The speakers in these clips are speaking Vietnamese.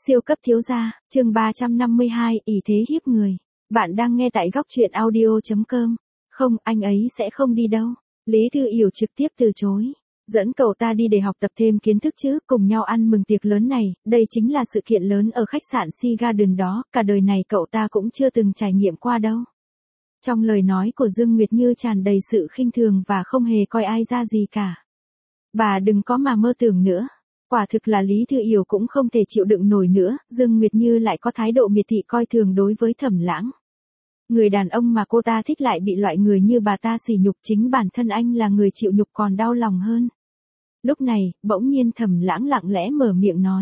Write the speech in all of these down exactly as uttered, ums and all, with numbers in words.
Siêu cấp thiếu gia, chương ba trăm năm mươi hai, ỷ thế hiếp người. Bạn đang nghe tại góc truyện audio chấm com. Không, anh ấy sẽ không đi đâu. Lý Thư Yểu trực tiếp từ chối. Dẫn cậu ta đi để học tập thêm kiến thức chứ, cùng nhau ăn mừng tiệc lớn này, đây chính là sự kiện lớn ở khách sạn Sea Garden đó, cả đời này cậu ta cũng chưa từng trải nghiệm qua đâu. Trong lời nói của Dương Nguyệt Như tràn đầy sự khinh thường và không hề coi ai ra gì cả. Bà đừng có mà mơ tưởng nữa. Quả thực là Lý Thư Yểu cũng không thể chịu đựng nổi nữa, Dương Nguyệt Như lại có thái độ miệt thị coi thường đối với Thẩm Lãng. Người đàn ông mà cô ta thích lại bị loại người như bà ta sỉ nhục, chính bản thân anh là người chịu nhục còn đau lòng hơn. Lúc này, bỗng nhiên Thẩm Lãng lặng lẽ mở miệng nói.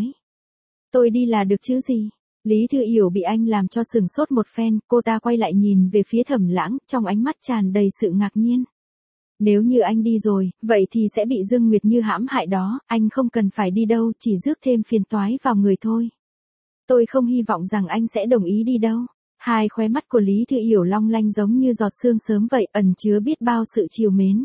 Tôi đi là được chứ gì? Lý Thư Yểu bị anh làm cho sừng sốt một phen, cô ta quay lại nhìn về phía Thẩm Lãng, trong ánh mắt tràn đầy sự ngạc nhiên. Nếu như anh đi rồi, vậy thì sẽ bị Dương Nguyệt Như hãm hại đó, anh không cần phải đi đâu, chỉ rước thêm phiền toái vào người thôi. Tôi không hy vọng rằng anh sẽ đồng ý đi đâu. Hai khóe mắt của Lý Thư Yểu long lanh giống như giọt sương sớm vậy, ẩn chứa biết bao sự trìu mến.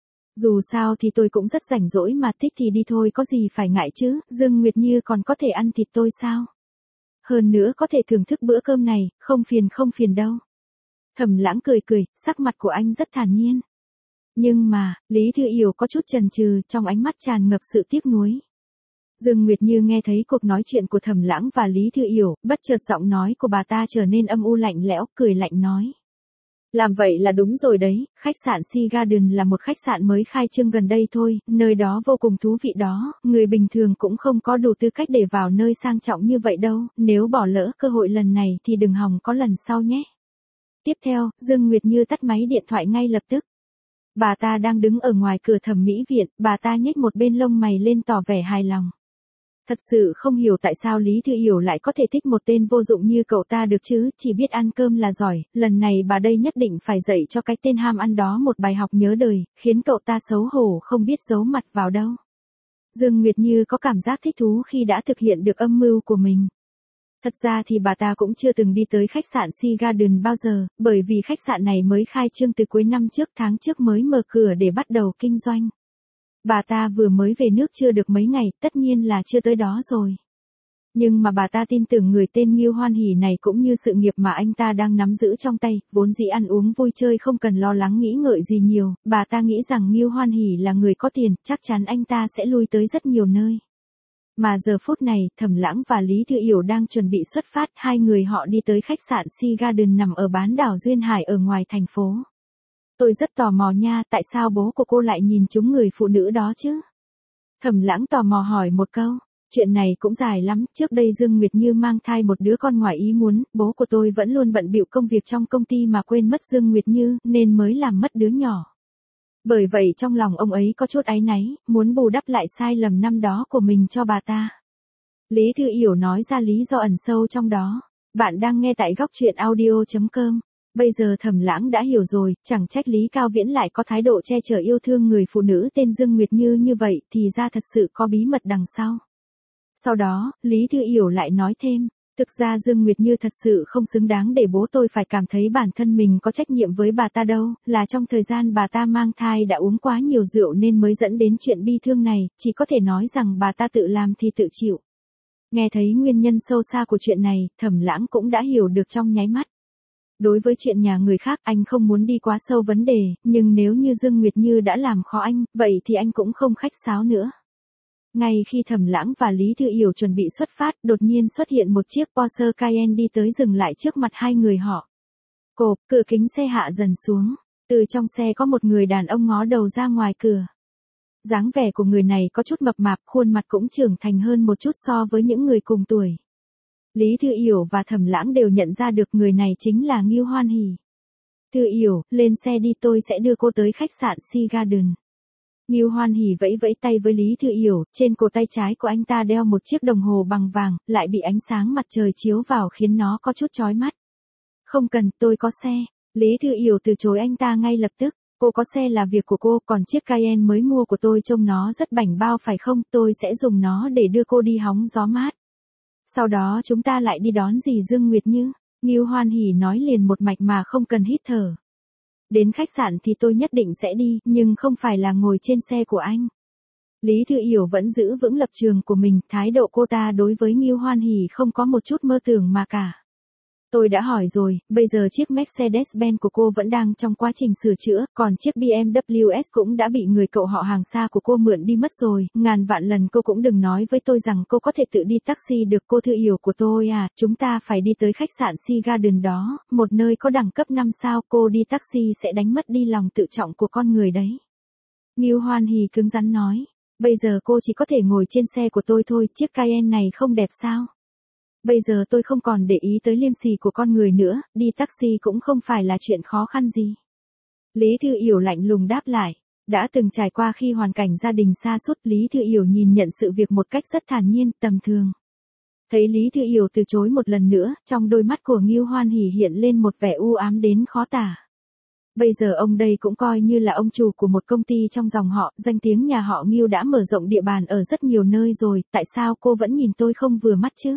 Dù sao thì tôi cũng rất rảnh rỗi mà, thích thì đi thôi, có gì phải ngại chứ, Dương Nguyệt Như còn có thể ăn thịt tôi sao? Hơn nữa có thể thưởng thức bữa cơm này, không phiền không phiền đâu. Thẩm Lãng cười cười, sắc mặt của anh rất thản nhiên. Nhưng mà, Lý Thư Yểu có chút chần chừ, trong ánh mắt tràn ngập sự tiếc nuối. Dương Nguyệt Như nghe thấy cuộc nói chuyện của Thẩm Lãng và Lý Thư Yểu, bất chợt giọng nói của bà ta trở nên âm u lạnh lẽo, cười lạnh nói. Làm vậy là đúng rồi đấy, khách sạn Sea Garden là một khách sạn mới khai trương gần đây thôi, nơi đó vô cùng thú vị đó, người bình thường cũng không có đủ tư cách để vào nơi sang trọng như vậy đâu, nếu bỏ lỡ cơ hội lần này thì đừng hòng có lần sau nhé. Tiếp theo, Dương Nguyệt Như tắt máy điện thoại ngay lập tức. Bà ta đang đứng ở ngoài cửa thẩm mỹ viện, bà ta nhếch một bên lông mày lên tỏ vẻ hài lòng. Thật sự không hiểu tại sao Lý Thư Yểu lại có thể thích một tên vô dụng như cậu ta được chứ, chỉ biết ăn cơm là giỏi, lần này bà đây nhất định phải dạy cho cái tên ham ăn đó một bài học nhớ đời, khiến cậu ta xấu hổ không biết giấu mặt vào đâu. Dương Nguyệt Như có cảm giác thích thú khi đã thực hiện được âm mưu của mình. Thật ra thì bà ta cũng chưa từng đi tới khách sạn Sea Garden bao giờ, bởi vì khách sạn này mới khai trương từ cuối năm trước, tháng trước mới mở cửa để bắt đầu kinh doanh. Bà ta vừa mới về nước chưa được mấy ngày, tất nhiên là chưa tới đó rồi. Nhưng mà bà ta tin tưởng người tên Ngưu Hoan Hỷ này cũng như sự nghiệp mà anh ta đang nắm giữ trong tay, vốn dĩ ăn uống vui chơi không cần lo lắng nghĩ ngợi gì nhiều, bà ta nghĩ rằng Ngưu Hoan Hỷ là người có tiền, chắc chắn anh ta sẽ lui tới rất nhiều nơi. Mà giờ phút này, Thẩm Lãng và Lý Thư Yểu đang chuẩn bị xuất phát, hai người họ đi tới khách sạn Sea Garden nằm ở bán đảo Duyên Hải ở ngoài thành phố. Tôi rất tò mò nha, tại sao bố của cô lại nhìn trúng người phụ nữ đó chứ? Thẩm Lãng tò mò hỏi một câu. Chuyện này cũng dài lắm, trước đây Dương Nguyệt Như mang thai một đứa con ngoài ý muốn, bố của tôi vẫn luôn bận bịu công việc trong công ty mà quên mất Dương Nguyệt Như, nên mới làm mất đứa nhỏ. Bởi vậy trong lòng ông ấy có chút áy náy, muốn bù đắp lại sai lầm năm đó của mình cho bà ta. Lý Thư Yểu nói ra lý do ẩn sâu trong đó. Bạn đang nghe tại góc truyện audio chấm com. Bây giờ Thẩm Lãng đã hiểu rồi, chẳng trách Lý Cao Viễn lại có thái độ che chở yêu thương người phụ nữ tên Dương Nguyệt Như như vậy, thì ra thật sự có bí mật đằng sau. Sau đó, Lý Thư Yểu lại nói thêm, thực ra Dương Nguyệt Như thật sự không xứng đáng để bố tôi phải cảm thấy bản thân mình có trách nhiệm với bà ta đâu, là trong thời gian bà ta mang thai đã uống quá nhiều rượu nên mới dẫn đến chuyện bi thương này, chỉ có thể nói rằng bà ta tự làm thì tự chịu. Nghe thấy nguyên nhân sâu xa của chuyện này, Thẩm Lãng cũng đã hiểu được trong nháy mắt. Đối với chuyện nhà người khác anh không muốn đi quá sâu vấn đề, nhưng nếu như Dương Nguyệt Như đã làm khó anh, vậy thì anh cũng không khách sáo nữa. Ngay khi Thẩm Lãng và Lý Thư Yểu chuẩn bị xuất phát, đột nhiên xuất hiện một chiếc Porsche Cayenne đi tới dừng lại trước mặt hai người họ. Cộp, cửa kính xe hạ dần xuống, từ trong xe có một người đàn ông ngó đầu ra ngoài cửa. Dáng vẻ của người này có chút mập mạp, khuôn mặt cũng trưởng thành hơn một chút so với những người cùng tuổi. Lý Thư Yểu và Thẩm Lãng đều nhận ra được người này chính là Ngưu Hoan Hỷ. Thư Yểu, lên xe đi, tôi sẽ đưa cô tới khách sạn Sea Garden. Ngưu Hoan Hỷ vẫy vẫy tay với Lý Thư Yểu, trên cổ tay trái của anh ta đeo một chiếc đồng hồ bằng vàng, lại bị ánh sáng mặt trời chiếu vào khiến nó có chút chói mắt. Không cần, tôi có xe. Lý Thư Yểu từ chối anh ta ngay lập tức. Cô có xe là việc của cô, còn chiếc Cayenne mới mua của tôi trông nó rất bảnh bao phải không, tôi sẽ dùng nó để đưa cô đi hóng gió mát. Sau đó chúng ta lại đi đón dì Dương Nguyệt Như. Ngưu Hoan Hỷ nói liền một mạch mà không cần hít thở. Đến khách sạn thì tôi nhất định sẽ đi, nhưng không phải là ngồi trên xe của anh. Lý Thư Yểu vẫn giữ vững lập trường của mình, thái độ cô ta đối với Ngưu Hoan Hỷ không có một chút mơ tưởng mà cả. Tôi đã hỏi rồi, bây giờ chiếc Mercedes-Benz của cô vẫn đang trong quá trình sửa chữa, còn chiếc bê em vê ét cũng đã bị người cậu họ hàng xa của cô mượn đi mất rồi, ngàn vạn lần cô cũng đừng nói với tôi rằng cô có thể tự đi taxi được. Cô Thư Yểu của tôi à, chúng ta phải đi tới khách sạn Sea Garden đó, một nơi có đẳng cấp năm sao, cô đi taxi sẽ đánh mất đi lòng tự trọng của con người đấy. Ngưu Hoan Hỷ cứng rắn nói, bây giờ cô chỉ có thể ngồi trên xe của tôi thôi, chiếc Cayenne này không đẹp sao? Bây giờ tôi không còn để ý tới liêm sỉ của con người nữa, đi taxi cũng không phải là chuyện khó khăn gì. Lý Thư Yểu lạnh lùng đáp lại. Đã từng trải qua khi hoàn cảnh gia đình sa sút, Lý Thư Yểu nhìn nhận sự việc một cách rất thản nhiên, tầm thường. Thấy Lý Thư Yểu từ chối một lần nữa, trong đôi mắt của Ngưu Hoan Hỷ hiện lên một vẻ u ám đến khó tả. Bây giờ ông đây cũng coi như là ông chủ của một công ty trong dòng họ, danh tiếng nhà họ Ngưu đã mở rộng địa bàn ở rất nhiều nơi rồi, tại sao cô vẫn nhìn tôi không vừa mắt chứ?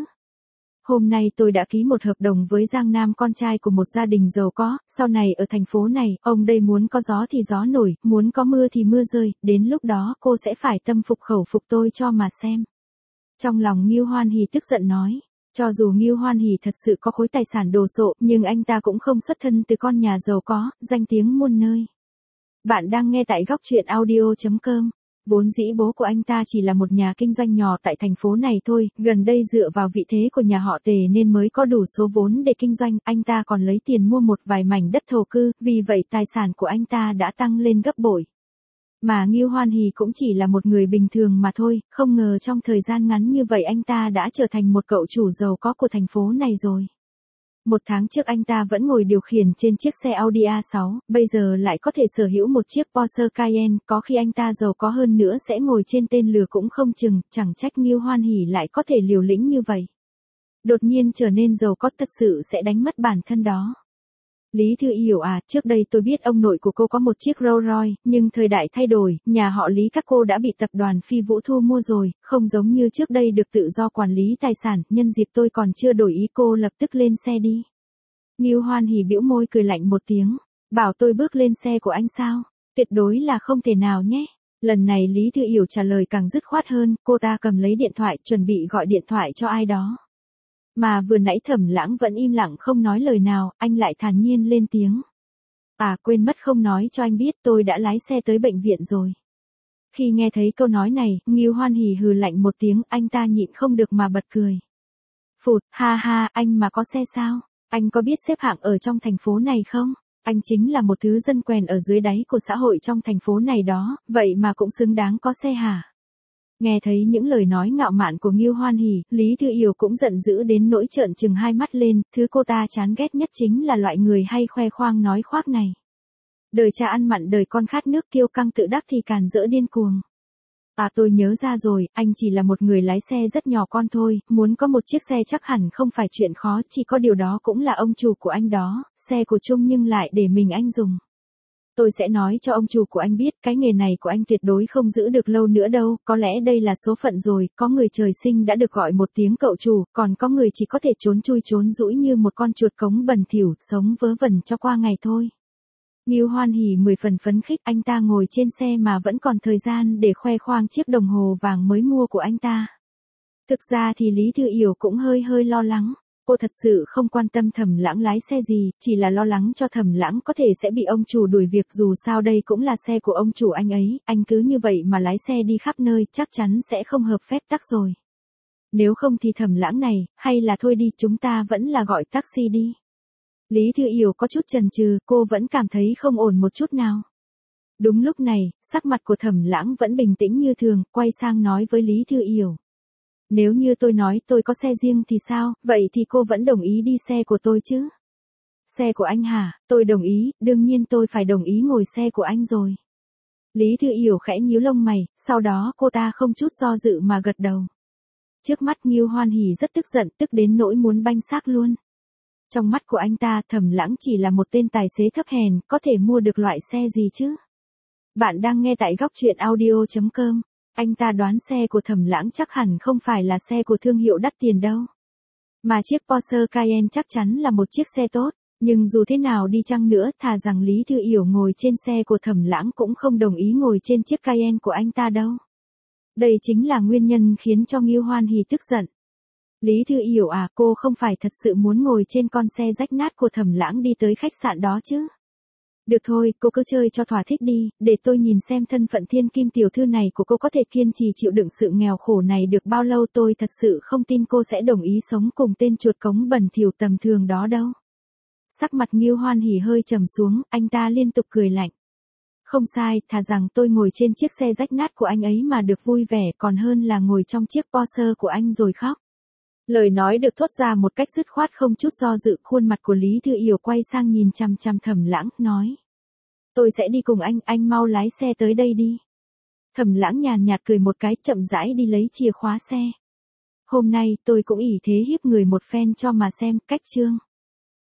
Hôm nay tôi đã ký một hợp đồng với Giang Nam, con trai của một gia đình giàu có, sau này ở thành phố này, ông đây muốn có gió thì gió nổi, muốn có mưa thì mưa rơi, đến lúc đó cô sẽ phải tâm phục khẩu phục tôi cho mà xem. Trong lòng Ngưu Hoan Hỷ tức giận nói, cho dù Ngưu Hoan Hỷ thật sự có khối tài sản đồ sộ, nhưng anh ta cũng không xuất thân từ con nhà giàu có, danh tiếng muôn nơi. Bạn đang nghe tại góc truyện audio chấm com. Vốn dĩ bố của anh ta chỉ là một nhà kinh doanh nhỏ tại thành phố này thôi, gần đây dựa vào vị thế của nhà họ Tề nên mới có đủ số vốn để kinh doanh, anh ta còn lấy tiền mua một vài mảnh đất thổ cư, vì vậy tài sản của anh ta đã tăng lên gấp bội. Mà Ngưu Hoan Hỷ cũng chỉ là một người bình thường mà thôi, không ngờ trong thời gian ngắn như vậy anh ta đã trở thành một cậu chủ giàu có của thành phố này rồi. Một tháng trước anh ta vẫn ngồi điều khiển trên chiếc xe Audi a sáu, bây giờ lại có thể sở hữu một chiếc Porsche Cayenne, có khi anh ta giàu có hơn nữa sẽ ngồi trên tên lừa cũng không chừng, chẳng trách Ngưu Hoan Hỷ lại có thể liều lĩnh như vậy. Đột nhiên trở nên giàu có thật sự sẽ đánh mất bản thân đó. Lý Thư Yểu à, trước đây tôi biết ông nội của cô có một chiếc Rolls Royce, nhưng thời đại thay đổi, nhà họ Lý các cô đã bị tập đoàn Phi Vũ thu mua rồi, không giống như trước đây được tự do quản lý tài sản, nhân dịp tôi còn chưa đổi ý cô lập tức lên xe đi. Ngưu Hoan Hỷ bĩu môi cười lạnh một tiếng, bảo tôi bước lên xe của anh sao? Tuyệt đối là không thể nào nhé. Lần này Lý Thư Yểu trả lời càng dứt khoát hơn, cô ta cầm lấy điện thoại chuẩn bị gọi điện thoại cho ai đó. Mà vừa nãy Thẩm Lãng vẫn im lặng không nói lời nào, anh lại thản nhiên lên tiếng. À, quên mất không nói cho anh biết, tôi đã lái xe tới bệnh viện rồi. Khi nghe thấy câu nói này, Ngưu Hoan Hỷ hừ lạnh một tiếng, anh ta nhịn không được mà bật cười. Phụt, ha ha, anh mà có xe sao? Anh có biết xếp hạng ở trong thành phố này không? Anh chính là một thứ dân quèn ở dưới đáy của xã hội trong thành phố này đó, vậy mà cũng xứng đáng có xe hả? Nghe thấy những lời nói ngạo mạn của Ngưu Hoan Hỷ, Lý Thư Yểu cũng giận dữ đến nỗi trợn trừng hai mắt lên, thứ cô ta chán ghét nhất chính là loại người hay khoe khoang nói khoác này. Đời cha ăn mặn đời con khát nước, kiêu căng tự đắc thì càn rỡ điên cuồng. À, tôi nhớ ra rồi, anh chỉ là một người lái xe rất nhỏ con thôi, muốn có một chiếc xe chắc hẳn không phải chuyện khó, chỉ có điều đó cũng là ông chủ của anh đó, xe của chung nhưng lại để mình anh dùng. Tôi sẽ nói cho ông chủ của anh biết, cái nghề này của anh tuyệt đối không giữ được lâu nữa đâu, có lẽ đây là số phận rồi, có người trời sinh đã được gọi một tiếng cậu chủ, còn có người chỉ có thể trốn chui trốn rũi như một con chuột cống bẩn thỉu, sống vớ vẩn cho qua ngày thôi. Ngưu Hoan Hỷ mười phần phấn khích, anh ta ngồi trên xe mà vẫn còn thời gian để khoe khoang chiếc đồng hồ vàng mới mua của anh ta. Thực ra thì Lý Thư Yểu cũng hơi hơi lo lắng. Cô thật sự không quan tâm Thẩm Lãng lái xe gì, chỉ là lo lắng cho Thẩm Lãng có thể sẽ bị ông chủ đuổi việc, dù sao đây cũng là xe của ông chủ anh ấy, anh cứ như vậy mà lái xe đi khắp nơi chắc chắn sẽ không hợp phép tắc rồi. Nếu không thì Thẩm Lãng này, hay là thôi đi, chúng ta vẫn là gọi taxi đi. Lý Thư Yểu có chút chần chừ, cô vẫn cảm thấy không ổn một chút nào. Đúng lúc này, sắc mặt của Thẩm Lãng vẫn bình tĩnh như thường, quay sang nói với Lý Thư Yểu. Nếu như tôi nói tôi có xe riêng thì sao, vậy thì cô vẫn đồng ý đi xe của tôi chứ? Xe của anh hả? Tôi đồng ý, đương nhiên tôi phải đồng ý ngồi xe của anh rồi. Lý Thư Yểu khẽ nhíu lông mày, sau đó cô ta không chút do dự mà gật đầu. Trước mắt Ngưu Hoan Hỷ rất tức giận, tức đến nỗi muốn banh xác luôn. Trong mắt của anh ta, Thẩm Lãng chỉ là một tên tài xế thấp hèn, có thể mua được loại xe gì chứ? Bạn đang nghe tại góc truyện audio chấm com. Anh ta đoán xe của Thẩm Lãng chắc hẳn không phải là xe của thương hiệu đắt tiền đâu. Mà chiếc Porsche Cayenne chắc chắn là một chiếc xe tốt, nhưng dù thế nào đi chăng nữa, thà rằng Lý Thư Yểu ngồi trên xe của Thẩm Lãng cũng không đồng ý ngồi trên chiếc Cayenne của anh ta đâu. Đây chính là nguyên nhân khiến cho Ngưu Hoan Hỷ tức giận. Lý Thư Yểu à, cô không phải thật sự muốn ngồi trên con xe rách nát của Thẩm Lãng đi tới khách sạn đó chứ? Được thôi, cô cứ chơi cho thỏa thích đi, để tôi nhìn xem thân phận thiên kim tiểu thư này của cô có thể kiên trì chịu đựng sự nghèo khổ này được bao lâu. Tôi thật sự không tin cô sẽ đồng ý sống cùng tên chuột cống bẩn thỉu tầm thường đó đâu. Sắc mặt Ngưu Hoan Hỷ hơi trầm xuống, anh ta liên tục cười lạnh. Không sai, thà rằng tôi ngồi trên chiếc xe rách nát của anh ấy mà được vui vẻ còn hơn là ngồi trong chiếc Porsche của anh rồi khóc. Lời nói được thốt ra một cách dứt khoát không chút do dự, khuôn mặt của Lý Thư Yểu quay sang nhìn chằm chằm Thẩm Lãng, nói. Tôi sẽ đi cùng anh, anh mau lái xe tới đây đi. Thẩm Lãng nhàn nhạt cười một cái, chậm rãi đi lấy chìa khóa xe. Hôm nay tôi cũng ỷ thế hiếp người một phen cho mà xem, cách chương.